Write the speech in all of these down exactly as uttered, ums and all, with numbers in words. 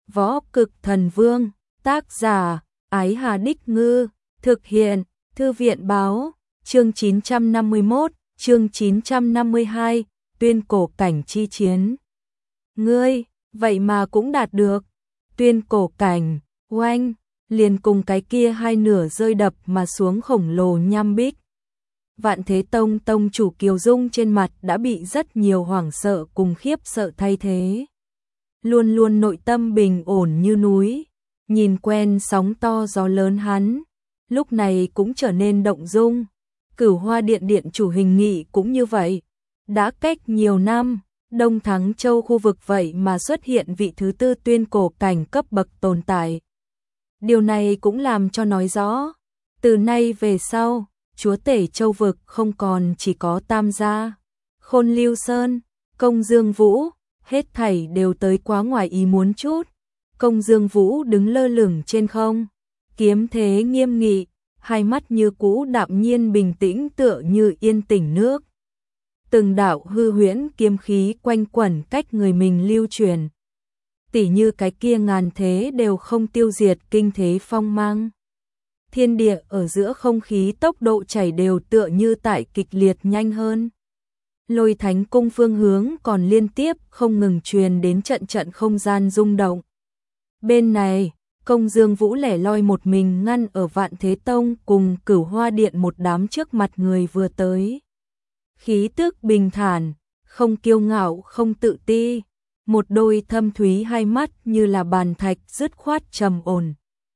Võ Cực Thần Vương, tác giả, Ái Hà Đích Ngư, thực hiện, Thư viện Báo, chương chín trăm năm mươi mốt, chương chín trăm năm mươi hai, tuyên cổ cảnh chi chiến. Ngươi, vậy mà cũng đạt được, tuyên cổ cảnh, oanh, liền cùng cái kia hai nửa rơi đập mà xuống khổng lồ nham bích. Vạn Thế Tông tông chủ Kiều Dung trên mặt đã bị rất nhiều hoảng sợ cùng khiếp sợ thay thế. Luôn luôn nội tâm bình ổn như núi, nhìn quen sóng to gió lớn hắn, lúc này cũng trở nên động dung. Cửu Hoa Điện điện chủ Hình Nghị cũng như vậy, đã cách nhiều năm, Đông Thắng Châu khu vực vậy mà xuất hiện vị thứ tư tuyên cổ cảnh cấp bậc tồn tại. Điều này cũng làm cho nói rõ, từ nay về sau, chúa tể châu vực không còn chỉ có Tam gia, Khôn Lưu Sơn, Công Dương Vũ, hết thảy đều tới quá ngoài ý muốn chút. Công Dương Vũ đứng lơ lửng trên không, kiếm thế nghiêm nghị, hai mắt như cũ đạm nhiên bình tĩnh tựa như yên tĩnh nước. Từng đạo hư huyễn kiếm khí quanh quẩn cách người mình lưu truyền. Tỉ như cái kia ngàn thế đều không tiêu diệt kinh thế phong mang. Thiên địa ở giữa không khí tốc độ chảy đều tựa như tại kịch liệt nhanh hơn. Lôi Thánh Cung phương hướng còn liên tiếp không ngừng truyền đến trận trận không gian rung động. Bên này, Công Dương Vũ lẻ loi một mình ngăn ở Vạn Thế Tông cùng Cửu Hoa Điện một đám trước mặt người vừa tới. Khí tức bình thản, không kiêu ngạo không tự ti, một đôi thâm thúy hai mắt như là bàn thạch dứt khoát trầm ổn.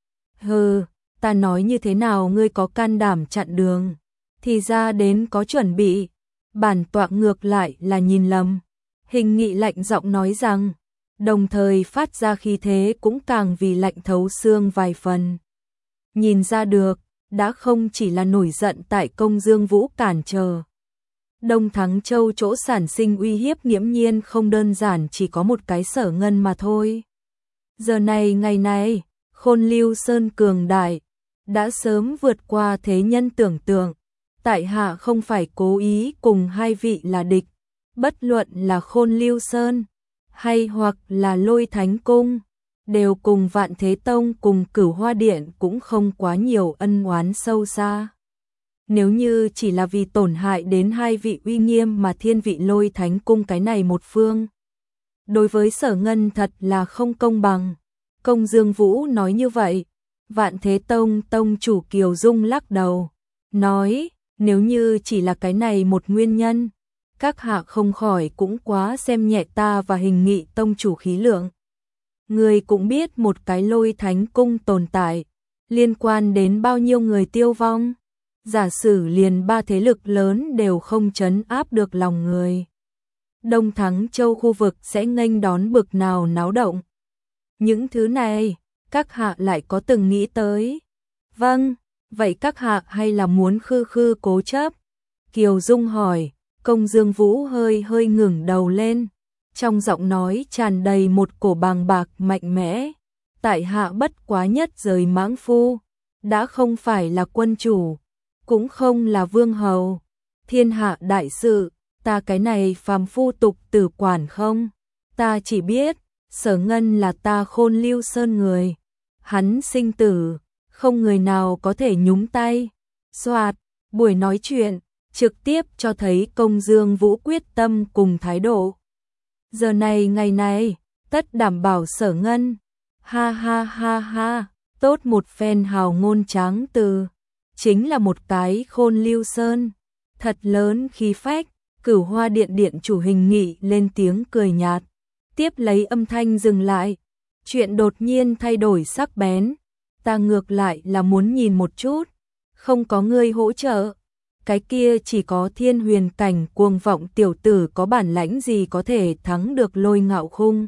Hừ, ta nói như thế nào ngươi có can đảm chặn đường, thì ra đến có chuẩn bị, bản tọa ngược lại là nhìn lầm. Hình Nghị lạnh giọng nói rằng, đồng thời phát ra khí thế cũng càng vì lạnh thấu xương vài phần. Nhìn ra được, đã không chỉ là nổi giận tại Công Dương Vũ cản trở. Đông Thắng Châu chỗ sản sinh uy hiếp nghiễm nhiên không đơn giản chỉ có một cái Sở Ngân mà thôi. Giờ này ngày này, Khôn Lưu Sơn cường đại, đã sớm vượt qua thế nhân tưởng tượng. Tại hạ không phải cố ý cùng hai vị là địch, bất luận là Khôn Lưu Sơn, hay hoặc là Lôi Thánh Cung, đều cùng Vạn Thế Tông cùng Cửu Hoa Điện cũng không quá nhiều ân oán sâu xa. Nếu như chỉ là vì tổn hại đến hai vị uy nghiêm mà thiên vị Lôi Thánh Cung cái này một phương, đối với Sở Ngân thật là không công bằng. Công Dương Vũ nói như vậy, Vạn Thế Tông tông chủ Kiều Dung lắc đầu, nói, nếu như chỉ là cái này một nguyên nhân, các hạ không khỏi cũng quá xem nhẹ ta và Hình Nghị tông chủ khí lượng. Người cũng biết một cái Lôi Thánh Cung tồn tại, liên quan đến bao nhiêu người tiêu vong. Giả sử liền ba thế lực lớn đều không trấn áp được lòng người, Đông Thắng Châu khu vực sẽ nghênh đón bực nào náo động. Những thứ này, các hạ lại có từng nghĩ tới? Vâng, vậy các hạ hay là muốn khư khư cố chấp? Kiều Dung hỏi. Công Dương Vũ hơi hơi ngẩng đầu lên, trong giọng nói tràn đầy một cổ bàng bạc mạnh mẽ. Tại hạ bất quá nhất rời mãng phu, đã không phải là quân chủ, cũng không là vương hầu. Thiên hạ đại sự, ta cái này phàm phu tục tử quản không. Ta chỉ biết, Sở Ngân là ta Khôn Lưu Sơn người. Hắn sinh tử, không người nào có thể nhúng tay. Soạt, buổi nói chuyện trực tiếp cho thấy Công Dương Vũ quyết tâm cùng thái độ. Giờ này ngày này, tất đảm bảo Sở Ngân. Ha ha ha ha, tốt một phen hào ngôn tráng từ. Chính là một cái Khôn Lưu Sơn. Thật lớn khí phách, Cửu Hoa Điện điện chủ Hình Nghị lên tiếng cười nhạt. Tiếp lấy âm thanh dừng lại. Chuyện đột nhiên thay đổi sắc bén. Ta ngược lại là muốn nhìn một chút. Không có ngươi hỗ trợ. Cái kia chỉ có thiên huyền cảnh cuồng vọng tiểu tử có bản lãnh gì có thể thắng được Lôi Ngạo Khung.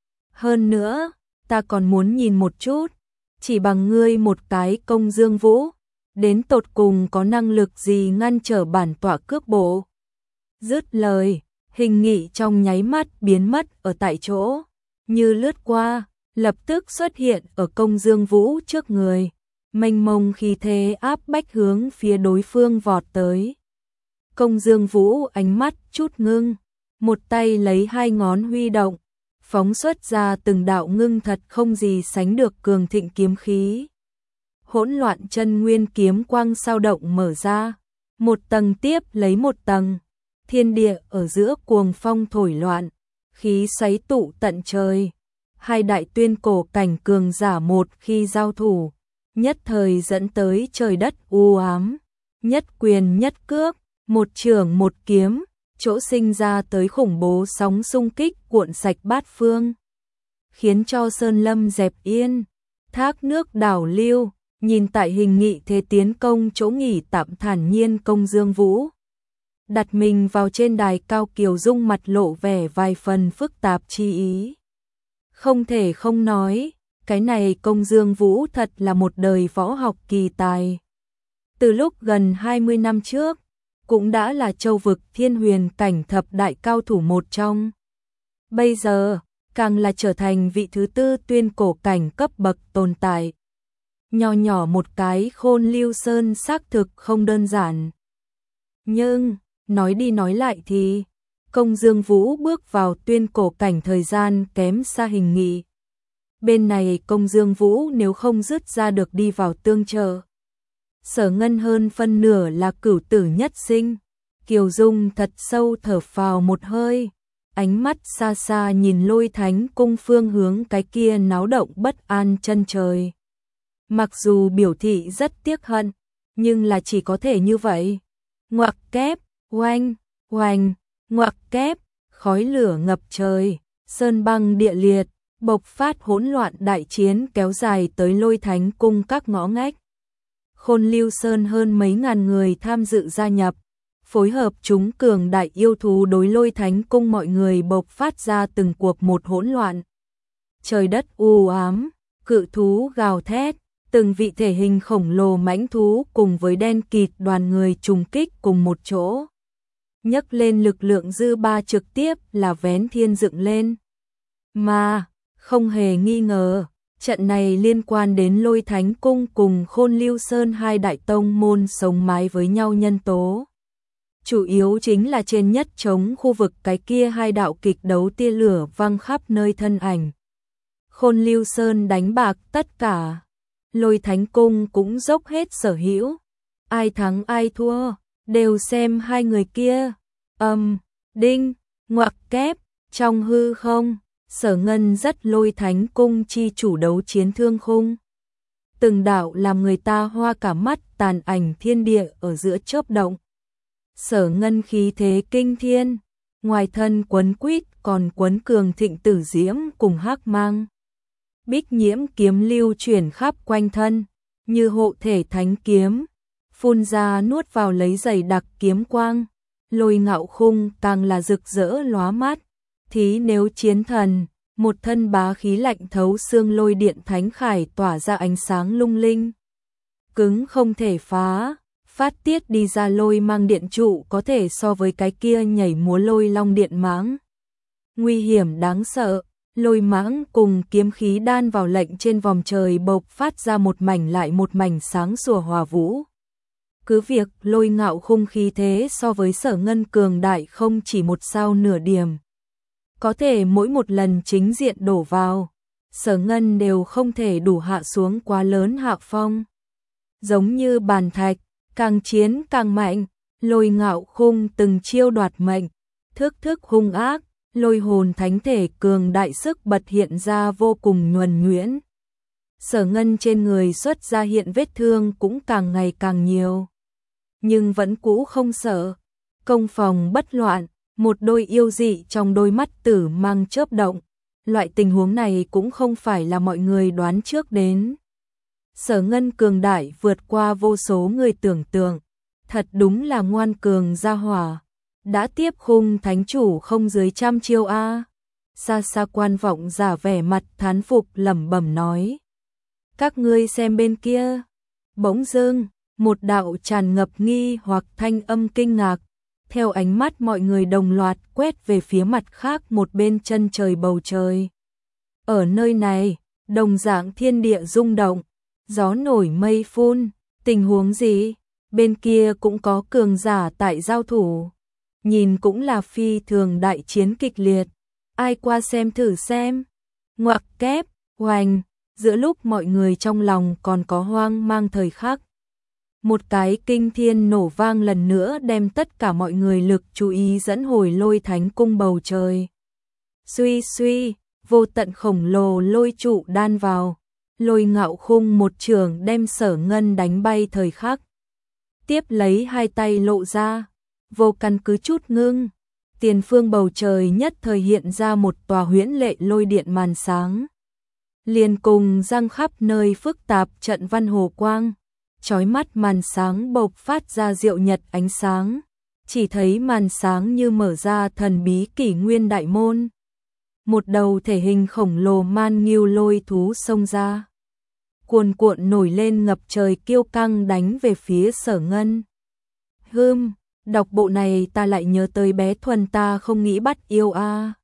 Hơn nữa, ta còn muốn nhìn một chút, chỉ bằng ngươi một cái Công Dương Vũ, đến tột cùng có năng lực gì ngăn trở bản tọa cước bộ. Dứt lời, Hình Nghị trong nháy mắt biến mất ở tại chỗ, như lướt qua, lập tức xuất hiện ở Công Dương Vũ trước người. Mênh mông khí thế áp bách hướng phía đối phương vọt tới. Công Dương Vũ ánh mắt chút ngưng, một tay lấy hai ngón huy động, phóng xuất ra từng đạo ngưng thật không gì sánh được cường thịnh kiếm khí. Hỗn loạn chân nguyên kiếm quang sao động mở ra, một tầng tiếp lấy một tầng, thiên địa ở giữa cuồng phong thổi loạn, khí xoáy tụ tận trời. Hai đại tuyên cổ cảnh cường giả một khi giao thủ, nhất thời dẫn tới trời đất u ám, nhất quyền nhất cước, một chưởng một kiếm, chỗ sinh ra tới khủng bố sóng xung kích cuộn sạch bát phương, khiến cho sơn lâm dẹp yên, thác nước đảo lưu. Nhìn tại hình nghị thế tiến công chỗ nghỉ tạm thản nhiên công Dương Vũ, đặt mình vào trên đài cao, Kiều Dung mặt lộ vẻ vài phần phức tạp chi ý. Không thể không nói, cái này công Dương Vũ thật là một đời võ học kỳ tài. Từ lúc gần hai mươi năm trước, cũng đã là châu vực thiên huyền cảnh thập đại cao thủ một trong. Bây giờ, càng là trở thành vị thứ tư tuyên cổ cảnh cấp bậc tồn tại. Nhỏ nhỏ một cái Khôn Lưu Sơn xác thực không đơn giản. Nhưng, nói đi nói lại thì, công Dương Vũ bước vào tuyên cổ cảnh thời gian kém xa hình nghị. Bên này công Dương Vũ nếu không dứt ra được đi vào tương trợ. Sở Ngân hơn phân nửa là cửu tử nhất sinh. Kiều Dung thật sâu thở phào một hơi, ánh mắt xa xa nhìn Lôi Thánh cung phương hướng cái kia náo động bất an chân trời. Mặc dù biểu thị rất tiếc hận, nhưng là chỉ có thể như vậy. Ngoặc kép, oanh, oanh, ngoặc kép, khói lửa ngập trời, sơn băng địa liệt, bộc phát hỗn loạn đại chiến kéo dài tới Lôi Thánh cung các ngõ ngách. Khôn Lưu Sơn hơn mấy ngàn người tham dự gia nhập, phối hợp chúng cường đại yêu thú đối Lôi Thánh cung mọi người bộc phát ra từng cuộc một hỗn loạn. Trời đất u ám, cự thú gào thét, từng vị thể hình khổng lồ mãnh thú cùng với đen kịt đoàn người trùng kích cùng một chỗ. Nhấc lên lực lượng dư ba trực tiếp là vén thiên dựng lên. Mà, không hề nghi ngờ, trận này liên quan đến Lôi Thánh cung cùng Khôn Lưu Sơn hai đại tông môn sống mái với nhau nhân tố. Chủ yếu chính là trên nhất trống khu vực cái kia hai đạo kịch đấu tia lửa văng khắp nơi thân ảnh. Khôn Lưu Sơn đánh bạc tất cả. Lôi Thánh cung cũng dốc hết sở hữu, ai thắng ai thua, đều xem hai người kia. Âm, um, đinh, ngoặc kép, trong hư không, Sở Ngân dắt Lôi Thánh cung chi chủ đấu chiến thương khung. Từng đạo làm người ta hoa cả mắt, tàn ảnh thiên địa ở giữa chớp động. Sở Ngân khí thế kinh thiên, ngoài thân quấn quýt còn quấn cường thịnh tử diễm cùng hắc mang. Bích nhiễm kiếm lưu chuyển khắp quanh thân, như hộ thể thánh kiếm, phun ra nuốt vào lấy dày đặc kiếm quang. Lôi Ngạo khung càng là rực rỡ lóa mắt, thí nếu chiến thần, một thân bá khí lạnh thấu xương lôi điện thánh khải tỏa ra ánh sáng lung linh. Cứng không thể phá, phát tiết đi ra lôi mang điện trụ có thể so với cái kia nhảy múa lôi long điện mãng. Nguy hiểm đáng sợ. Lôi mãng cùng kiếm khí đan vào lệnh trên vòng trời bộc phát ra một mảnh lại một mảnh sáng sủa hòa vũ. Cứ việc Lôi Ngạo khung khí thế so với Sở Ngân cường đại không chỉ một sao nửa điểm. Có thể mỗi một lần chính diện đổ vào, Sở Ngân đều không thể đủ hạ xuống quá lớn hạ phong. Giống như bàn thạch, càng chiến càng mạnh, Lôi Ngạo khung từng chiêu đoạt mệnh, thức thức hung ác. Lôi hồn thánh thể cường đại sức bật hiện ra vô cùng nhuần nhuyễn. Sở Ngân trên người xuất ra hiện vết thương cũng càng ngày càng nhiều. Nhưng vẫn cũ không sợ. Công phòng bất loạn, một đôi yêu dị trong đôi mắt tử mang chớp động. Loại tình huống này cũng không phải là mọi người đoán trước đến. Sở Ngân cường đại vượt qua vô số người tưởng tượng. Thật đúng là ngoan cường gia hỏa. Đã tiếp khung thánh chủ không dưới trăm chiêu a. Xa xa quan vọng giả vẻ mặt thán phục lẩm bẩm nói. Các ngươi xem bên kia. Bỗng dưng, một đạo tràn ngập nghi hoặc thanh âm kinh ngạc. Theo ánh mắt mọi người đồng loạt quét về phía mặt khác một bên chân trời bầu trời. Ở nơi này, đồng dạng thiên địa rung động. Gió nổi mây phun. Tình huống gì? Bên kia cũng có cường giả tại giao thủ. Nhìn cũng là phi thường đại chiến kịch liệt. ai qua xem thử xem. Ngoặc kép, oành, giữa lúc mọi người trong lòng còn có hoang mang thời khắc. Một cái kinh thiên nổ vang lần nữa đem tất cả mọi người lực chú ý dẫn hồi Lôi Thánh cung bầu trời. Suy suy, vô tận khổng lồ lôi trụ đan vào, Lôi Ngạo Khung một trường đem Sở Ngân đánh bay thời khắc. Tiếp lấy hai tay lộ ra, vô căn cứ chút ngưng, tiền phương bầu trời nhất thời hiện ra một tòa huyễn lệ lôi điện màn sáng. Liền cùng răng khắp nơi phức tạp trận văn hồ quang, chói mắt màn sáng bộc phát ra diệu nhật ánh sáng, chỉ thấy màn sáng như mở ra thần bí kỷ nguyên đại môn. Một đầu thể hình khổng lồ man nghiêu lôi thú xông ra, cuồn cuộn nổi lên ngập trời kiêu căng đánh về phía Sở Ngân. Hừm, đọc bộ này ta lại nhớ tới bé Thuần ta không nghĩ bắt yêu a. À.